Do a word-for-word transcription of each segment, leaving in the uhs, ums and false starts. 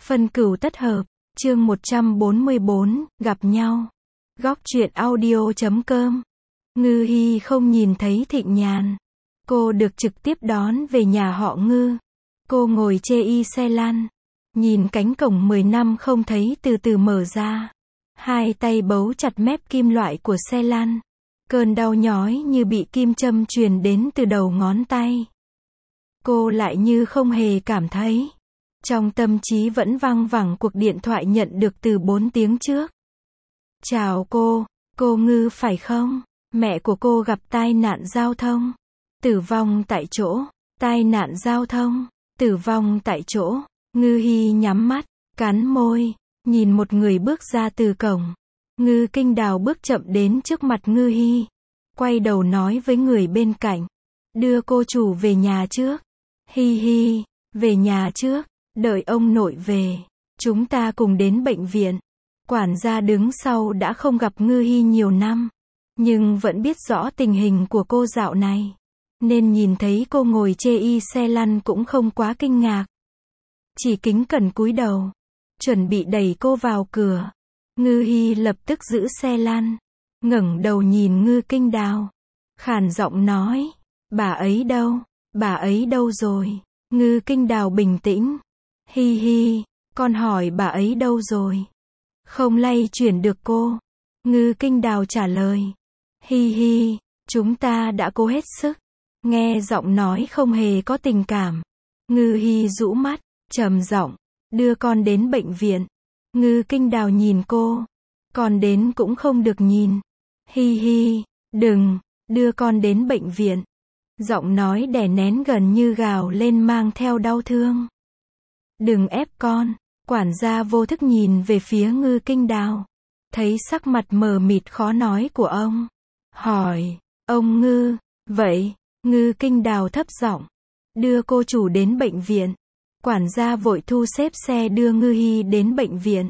Phân cửu tất hợp, chương một trăm bốn mươi bốn, gặp nhau. Góc truyện audio chấm com. Ngư Hi không nhìn thấy Thịnh Nhàn. Cô được trực tiếp đón về nhà họ Ngư. Cô ngồi chê y xe lăn. Nhìn cánh cổng mười năm không thấy từ từ mở ra. Hai tay bấu chặt mép kim loại của xe lăn. Cơn đau nhói như bị kim châm truyền đến từ đầu ngón tay. Cô lại như không hề cảm thấy. Trong tâm trí vẫn văng vẳng cuộc điện thoại nhận được từ bốn tiếng trước. Chào cô, cô Ngư phải không? Mẹ của cô gặp tai nạn giao thông. Tử vong tại chỗ. Tai nạn giao thông. Tử vong tại chỗ. Ngư Hi nhắm mắt, cắn môi, nhìn một người bước ra từ cổng. Ngư Kinh Đào bước chậm đến trước mặt Ngư Hi. Quay đầu nói với người bên cạnh. Đưa cô chủ về nhà trước. Hi hi, về nhà trước. Đợi ông nội về, chúng ta cùng đến bệnh viện. Quản gia đứng sau đã không gặp Ngư Hi nhiều năm, nhưng vẫn biết rõ tình hình của cô dạo này, nên nhìn thấy cô ngồi chê y xe lăn cũng không quá kinh ngạc. Chỉ kính cẩn cúi đầu, chuẩn bị đẩy cô vào cửa. Ngư Hi lập tức giữ xe lăn, ngẩng đầu nhìn Ngư Kinh Đào, khàn giọng nói, bà ấy đâu, bà ấy đâu rồi? Ngư Kinh Đào bình tĩnh. Hi hi, con hỏi bà ấy đâu rồi? Không lay chuyển được cô. Ngư Kinh Đào trả lời. Hi hi, chúng ta đã cố hết sức. Nghe giọng nói không hề có tình cảm. Ngư Hi rũ mắt, trầm giọng, đưa con đến bệnh viện. Ngư Kinh Đào nhìn cô. Con đến cũng không được nhìn. Hi hi, đừng, đưa con đến bệnh viện. Giọng nói đè nén gần như gào lên mang theo đau thương. Đừng ép con. Quản gia vô thức nhìn về phía Ngư Kinh Đào. Thấy sắc mặt mờ mịt khó nói của ông. Hỏi, ông Ngư, vậy? Ngư Kinh Đào thấp giọng. Đưa cô chủ đến bệnh viện. Quản gia vội thu xếp xe đưa Ngư Hi đến bệnh viện.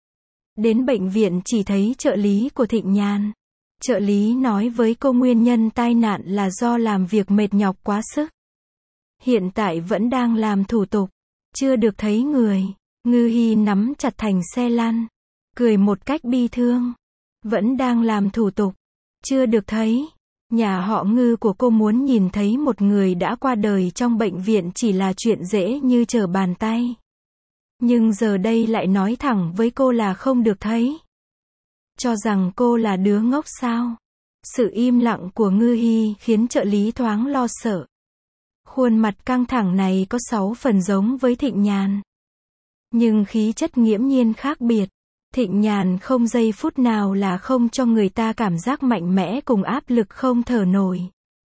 Đến bệnh viện chỉ thấy trợ lý của Thịnh Nhàn. Trợ lý nói với cô nguyên nhân tai nạn là do làm việc mệt nhọc quá sức. Hiện tại vẫn đang làm thủ tục. Chưa được thấy người. Ngư Hi nắm chặt thành xe lăn, cười một cách bi thương. Vẫn đang làm thủ tục. Chưa được thấy. Nhà họ Ngư của cô muốn nhìn thấy một người đã qua đời trong bệnh viện chỉ là chuyện dễ như trở bàn tay. Nhưng giờ đây lại nói thẳng với cô là không được thấy. Cho rằng cô là đứa ngốc sao? Sự im lặng của Ngư Hi khiến trợ lý thoáng lo sợ. Khuôn mặt căng thẳng này có sáu phần giống với Thịnh Nhàn. Nhưng khí chất nghiễm nhiên khác biệt. Thịnh Nhàn không giây phút nào là không cho người ta cảm giác mạnh mẽ cùng áp lực không thở nổi.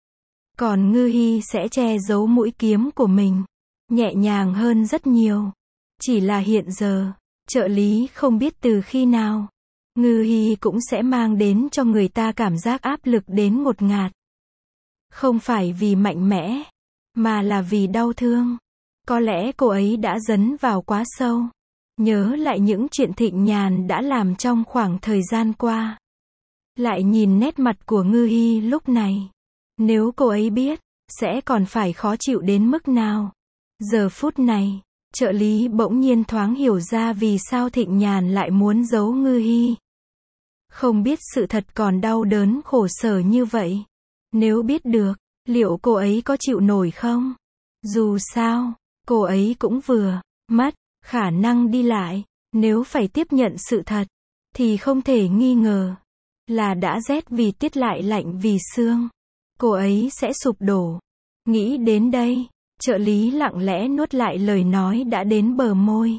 Còn Ngư Hi sẽ che giấu mũi kiếm của mình. Nhẹ nhàng hơn rất nhiều. Chỉ là hiện giờ, trợ lý không biết từ khi nào. Ngư Hi cũng sẽ mang đến cho người ta cảm giác áp lực đến ngột ngạt. Không phải vì mạnh mẽ, mà là vì đau thương. Có lẽ cô ấy đã dấn vào quá sâu. Nhớ lại những chuyện Thịnh Nhàn đã làm trong khoảng thời gian qua. Lại nhìn nét mặt của Ngư Hi lúc này. Nếu cô ấy biết, sẽ còn phải khó chịu đến mức nào. Giờ phút này, trợ lý bỗng nhiên thoáng hiểu ra vì sao Thịnh Nhàn lại muốn giấu Ngư Hi. Không biết sự thật còn đau đớn khổ sở như vậy. Nếu biết được, liệu cô ấy có chịu nổi không? Dù sao, cô ấy cũng vừa mất khả năng đi lại. Nếu phải tiếp nhận sự thật, thì không thể nghi ngờ là đã rét vì tiết lại lạnh vì xương. Cô ấy sẽ sụp đổ. Nghĩ đến đây, trợ lý lặng lẽ nuốt lại lời nói đã đến bờ môi.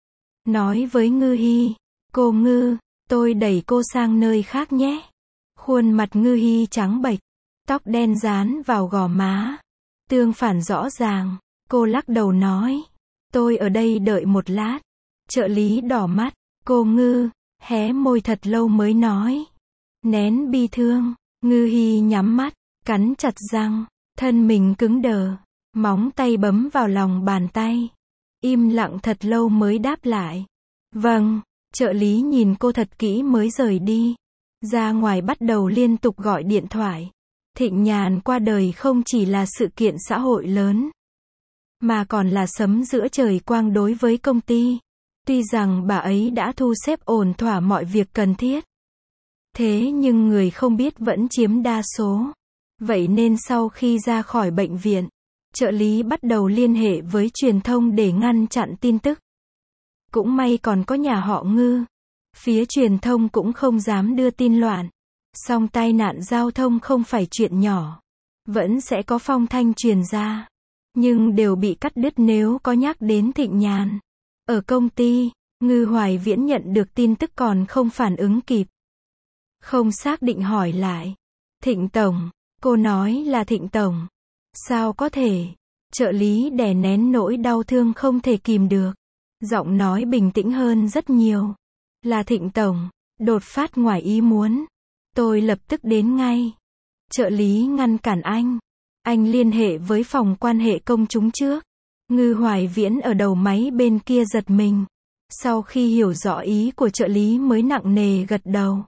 Nói với Ngư Hi, cô Ngư, tôi đẩy cô sang nơi khác nhé. Khuôn mặt Ngư Hi trắng bệch, tóc đen dán vào gò má. Tương phản rõ ràng, cô lắc đầu nói. Tôi ở đây đợi một lát. Trợ lý đỏ mắt, cô Ngư, hé môi thật lâu mới nói. Nén bi thương, Ngư Hi nhắm mắt, cắn chặt răng, thân mình cứng đờ, móng tay bấm vào lòng bàn tay. Im lặng thật lâu mới đáp lại. Vâng, trợ lý nhìn cô thật kỹ mới rời đi. Ra ngoài bắt đầu liên tục gọi điện thoại. Thịnh Nhàn qua đời không chỉ là sự kiện xã hội lớn, mà còn là sấm giữa trời quang đối với công ty. Tuy rằng bà ấy đã thu xếp ổn thỏa mọi việc cần thiết. Thế nhưng người không biết vẫn chiếm đa số. Vậy nên sau khi ra khỏi bệnh viện, trợ lý bắt đầu liên hệ với truyền thông để ngăn chặn tin tức. Cũng may còn có nhà họ Ngư. Phía truyền thông cũng không dám đưa tin loạn. Song tai nạn giao thông không phải chuyện nhỏ. Vẫn sẽ có phong thanh truyền ra. Nhưng đều bị cắt đứt nếu có nhắc đến Thịnh Nhàn. Ở công ty, Ngư Hoài Viễn nhận được tin tức còn không phản ứng kịp. Không xác định hỏi lại. Thịnh Tổng, cô nói là Thịnh Tổng. Sao có thể? Trợ lý đè nén nỗi đau thương không thể kìm được. Giọng nói bình tĩnh hơn rất nhiều. Là Thịnh Tổng, đột phát ngoài ý muốn. Tôi lập tức đến ngay. Trợ lý ngăn cản anh. Anh liên hệ với phòng quan hệ công chúng trước. Ngư Hoài Viễn ở đầu máy bên kia giật mình. Sau khi hiểu rõ ý của trợ lý mới nặng nề gật đầu.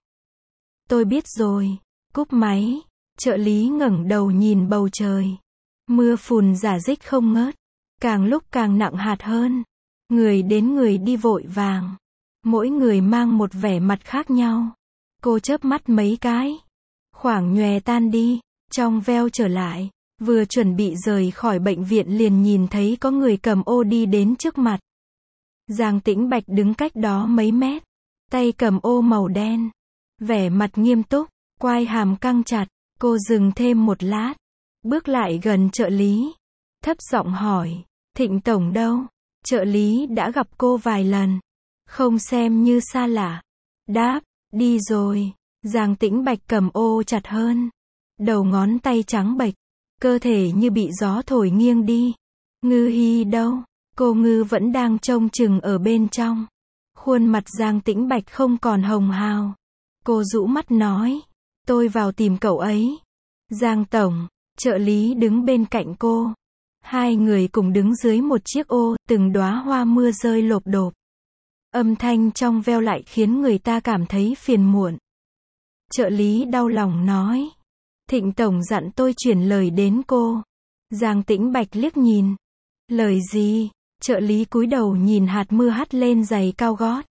Tôi biết rồi. Cúp máy. Trợ lý ngẩng đầu nhìn bầu trời. Mưa phùn rả rích không ngớt. Càng lúc càng nặng hạt hơn. Người đến người đi vội vàng. Mỗi người mang một vẻ mặt khác nhau. Cô chớp mắt mấy cái. Khoảng nhòe tan đi. Trong veo trở lại. Vừa chuẩn bị rời khỏi bệnh viện liền nhìn thấy có người cầm ô đi đến trước mặt. Giang Tĩnh Bạch đứng cách đó mấy mét. Tay cầm ô màu đen. Vẻ mặt nghiêm túc. Quai hàm căng chặt. Cô dừng thêm một lát. Bước lại gần trợ lý. Thấp giọng hỏi. Thịnh Tổng đâu? Trợ lý đã gặp cô vài lần. Không xem như xa lạ. Đáp. Đi rồi. Giang Tĩnh Bạch cầm ô chặt hơn. Đầu ngón tay trắng bệch. Cơ thể như bị gió thổi nghiêng đi. Ngư Hi đâu? Cô Ngư vẫn đang trông chừng ở bên trong. Khuôn mặt Giang Tĩnh Bạch không còn hồng hào. Cô rũ mắt nói. Tôi vào tìm cậu ấy. Giang Tổng. Trợ lý đứng bên cạnh cô. Hai người cùng đứng dưới một chiếc ô, từng đóa hoa mưa rơi lộp độp. Âm thanh trong veo lại khiến người ta cảm thấy phiền muộn. Trợ lý đau lòng nói. Thịnh Tổng dặn tôi chuyển lời đến cô. Giang Tĩnh Bạch liếc nhìn. Lời gì? Trợ lý cúi đầu nhìn hạt mưa hắt lên giày cao gót.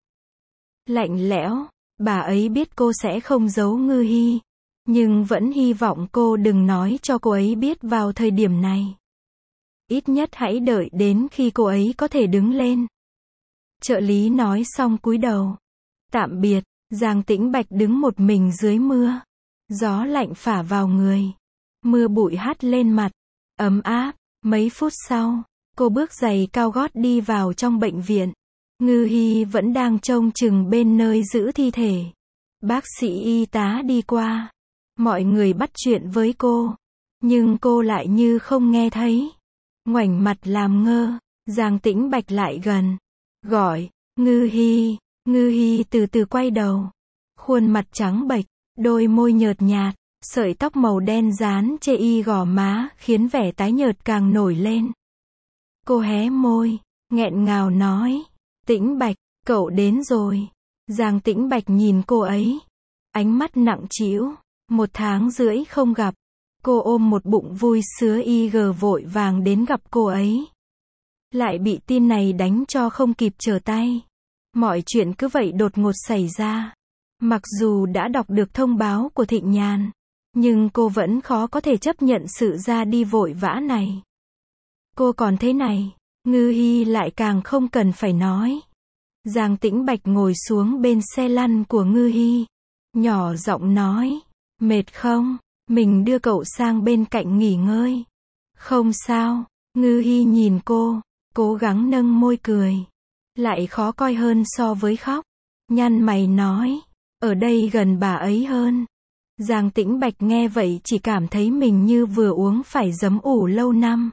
Lạnh lẽo. Bà ấy biết cô sẽ không giấu Ngư Hi. Nhưng vẫn hy vọng cô đừng nói cho cô ấy biết vào thời điểm này. Ít nhất hãy đợi đến khi cô ấy có thể đứng lên. Trợ lý nói xong cúi đầu. Tạm biệt. Giang Tĩnh Bạch đứng một mình dưới mưa. Gió lạnh phả vào người. Mưa bụi hắt lên mặt. Ấm áp. Mấy phút sau, cô bước giày cao gót đi vào trong bệnh viện. Ngư Hi vẫn đang trông chừng bên nơi giữ thi thể. Bác sĩ y tá đi qua. Mọi người bắt chuyện với cô. Nhưng cô lại như không nghe thấy. Ngoảnh mặt làm ngơ. Giang Tĩnh Bạch lại gần. Gọi. Ngư Hi. Ngư Hi từ từ quay đầu. Khuôn mặt trắng bệch. Đôi môi nhợt nhạt. Sợi tóc màu đen dán chê y gò má khiến vẻ tái nhợt càng nổi lên. Cô hé môi. Nghẹn ngào nói. Tĩnh Bạch. Cậu đến rồi. Giang Tĩnh Bạch nhìn cô ấy. Ánh mắt nặng trĩu. Một tháng rưỡi không gặp. Cô ôm một bụng vui sứa y gờ vội vàng đến gặp cô ấy. Lại bị tin này đánh cho không kịp trở tay. Mọi chuyện cứ vậy đột ngột xảy ra. Mặc dù đã đọc được thông báo của Thịnh Nhàn. Nhưng cô vẫn khó có thể chấp nhận sự ra đi vội vã này. Cô còn thế này. Ngư Hi lại càng không cần phải nói. Giang Tĩnh Bạch ngồi xuống bên xe lăn của Ngư Hi. Nhỏ giọng nói. Mệt không? Mình đưa cậu sang bên cạnh nghỉ ngơi. Không sao. Ngư Hi nhìn cô. Cố gắng nâng môi cười. Lại khó coi hơn so với khóc. Nhăn mày nói. Ở đây gần bà ấy hơn. Giang Tĩnh Bạch nghe vậy chỉ cảm thấy mình như vừa uống phải giấm ủ lâu năm.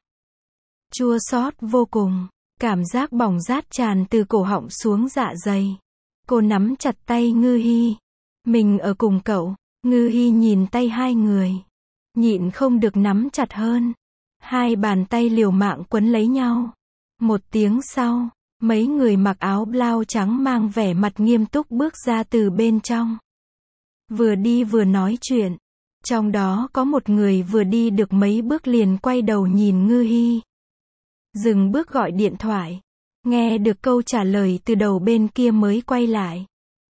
Chua xót vô cùng. Cảm giác bỏng rát tràn từ cổ họng xuống dạ dày. Cô nắm chặt tay Ngư Hi. Mình ở cùng cậu. Ngư Hi nhìn tay hai người. Nhịn không được nắm chặt hơn. Hai bàn tay liều mạng quấn lấy nhau. Một tiếng sau, mấy người mặc áo blau trắng mang vẻ mặt nghiêm túc bước ra từ bên trong. Vừa đi vừa nói chuyện. Trong đó có một người vừa đi được mấy bước liền quay đầu nhìn Ngư Hi. Dừng bước gọi điện thoại. Nghe được câu trả lời từ đầu bên kia mới quay lại.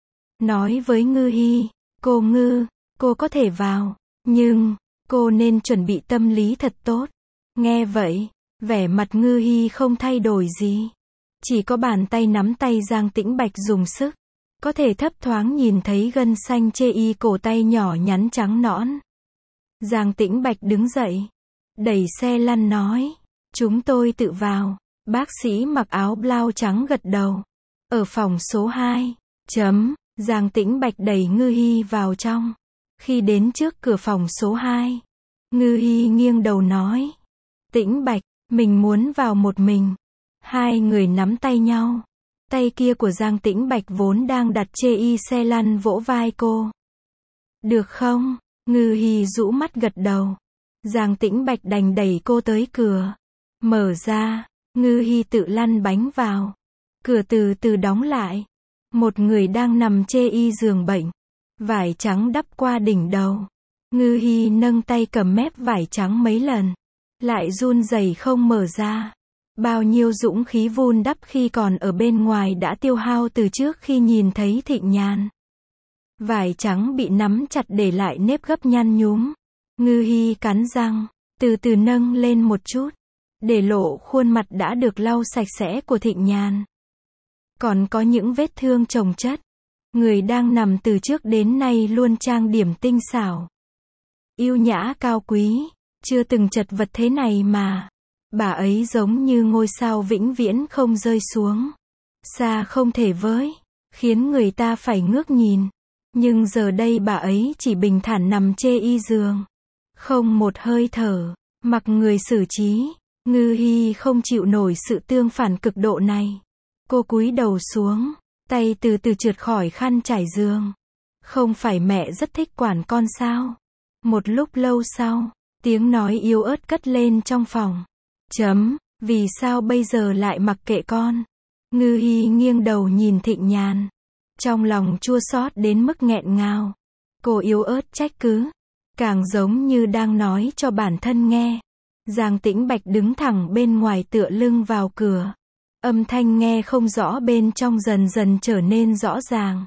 Nói với Ngư Hi, cô Ngư, cô có thể vào, nhưng, cô nên chuẩn bị tâm lý thật tốt. Nghe vậy, vẻ mặt Ngư Hi không thay đổi gì. Chỉ có bàn tay nắm tay Giang Tĩnh Bạch dùng sức. Có thể thấp thoáng nhìn thấy gân xanh chê y cổ tay nhỏ nhắn trắng nõn. Giang Tĩnh Bạch đứng dậy. Đẩy xe lăn nói. Chúng tôi tự vào. Bác sĩ mặc áo blau trắng gật đầu. Ở phòng số hai. Chấm. Giang Tĩnh Bạch đẩy Ngư Hi vào trong. Khi đến trước cửa phòng số hai. Ngư Hi nghiêng đầu nói. Tĩnh Bạch, mình muốn vào một mình. Hai người nắm tay nhau. Tay kia của Giang Tĩnh Bạch vốn đang đặt chê y xe lăn vỗ vai cô. Được không? Ngư Hi rũ mắt gật đầu. Giang Tĩnh Bạch đành đẩy cô tới cửa. Mở ra, Ngư Hi tự lăn bánh vào. Cửa từ từ đóng lại. Một người đang nằm chê y giường bệnh. Vải trắng đắp qua đỉnh đầu. Ngư Hi nâng tay cầm mép vải trắng mấy lần. Lại run rẩy không mở ra. Bao nhiêu dũng khí vun đắp khi còn ở bên ngoài đã tiêu hao từ trước khi nhìn thấy Thịnh Nhàn. Vải trắng bị nắm chặt để lại nếp gấp nhăn nhúm. Ngư Hi cắn răng, từ từ nâng lên một chút, để lộ khuôn mặt đã được lau sạch sẽ của Thịnh Nhàn. Còn có những vết thương chồng chất. Người đang nằm từ trước đến nay luôn trang điểm tinh xảo. Yêu nhã cao quý, chưa từng chật vật thế này mà. Bà ấy giống như ngôi sao vĩnh viễn không rơi xuống. Xa không thể với, khiến người ta phải ngước nhìn. Nhưng giờ đây bà ấy chỉ bình thản nằm chê y giường. Không một hơi thở, mặc người xử trí. Ngư Hi không chịu nổi sự tương phản cực độ này. Cô cúi đầu xuống, tay từ từ trượt khỏi khăn trải giường. Không phải mẹ rất thích quản con sao? Một lúc lâu sau, tiếng nói yếu ớt cất lên trong phòng. Chấm, vì sao bây giờ lại mặc kệ con? Ngư Hi nghiêng đầu nhìn Thịnh Nhàn. Trong lòng chua xót đến mức nghẹn ngào. Cô yếu ớt trách cứ. Càng giống như đang nói cho bản thân nghe. Giang Tĩnh Bạch đứng thẳng bên ngoài tựa lưng vào cửa. Âm thanh nghe không rõ bên trong dần dần trở nên rõ ràng.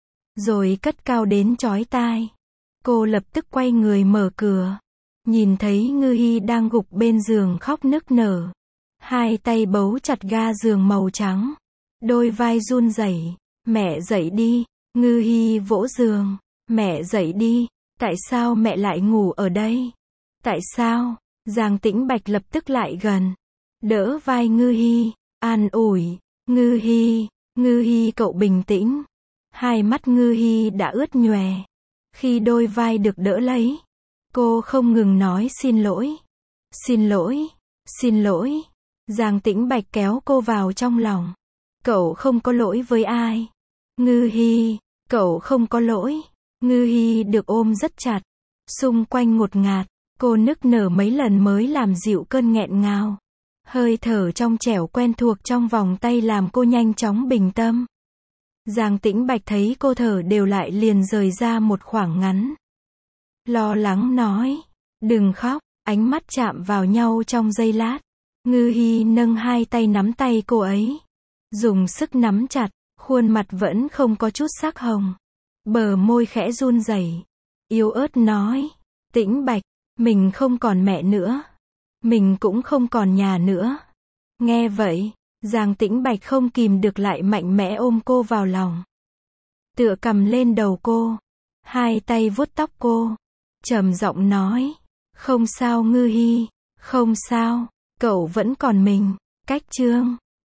Rồi cất cao đến chói tai. Cô lập tức quay người mở cửa. Nhìn thấy Ngư Hi đang gục bên giường khóc nức nở. Hai tay bấu chặt ga giường màu trắng. Đôi vai run rẩy. Mẹ dậy đi. Ngư Hi vỗ giường. Mẹ dậy đi. Tại sao mẹ lại ngủ ở đây? Tại sao? Giang Tĩnh Bạch lập tức lại gần. Đỡ vai Ngư Hi. An ủi. Ngư Hi. Ngư Hi cậu bình tĩnh. Hai mắt Ngư Hi đã ướt nhòe. Khi đôi vai được đỡ lấy. Cô không ngừng nói xin lỗi. Xin lỗi. Xin lỗi. Giang Tĩnh Bạch kéo cô vào trong lòng. Cậu không có lỗi với ai. Ngư Hi. Cậu không có lỗi. Ngư Hi được ôm rất chặt. Xung quanh ngột ngạt. Cô nức nở mấy lần mới làm dịu cơn nghẹn ngào. Hơi thở trong trẻo quen thuộc trong vòng tay làm cô nhanh chóng bình tâm. Giang Tĩnh Bạch thấy cô thở đều lại liền rời ra một khoảng ngắn. Lo lắng nói. Đừng khóc. Ánh mắt chạm vào nhau trong giây lát. Ngư Hi nâng hai tay nắm tay cô ấy. Dùng sức nắm chặt. Khuôn mặt vẫn không có chút sắc hồng. Bờ môi khẽ run rẩy. Yếu ớt nói. Tĩnh Bạch. Mình không còn mẹ nữa. Mình cũng không còn nhà nữa. Nghe vậy. Giang Tĩnh Bạch không kìm được lại mạnh mẽ ôm cô vào lòng. Tựa cầm lên đầu cô. Hai tay vuốt tóc cô. Trầm giọng nói. Không sao Ngư Hi. Không sao. Cậu vẫn còn mình. Cách chương.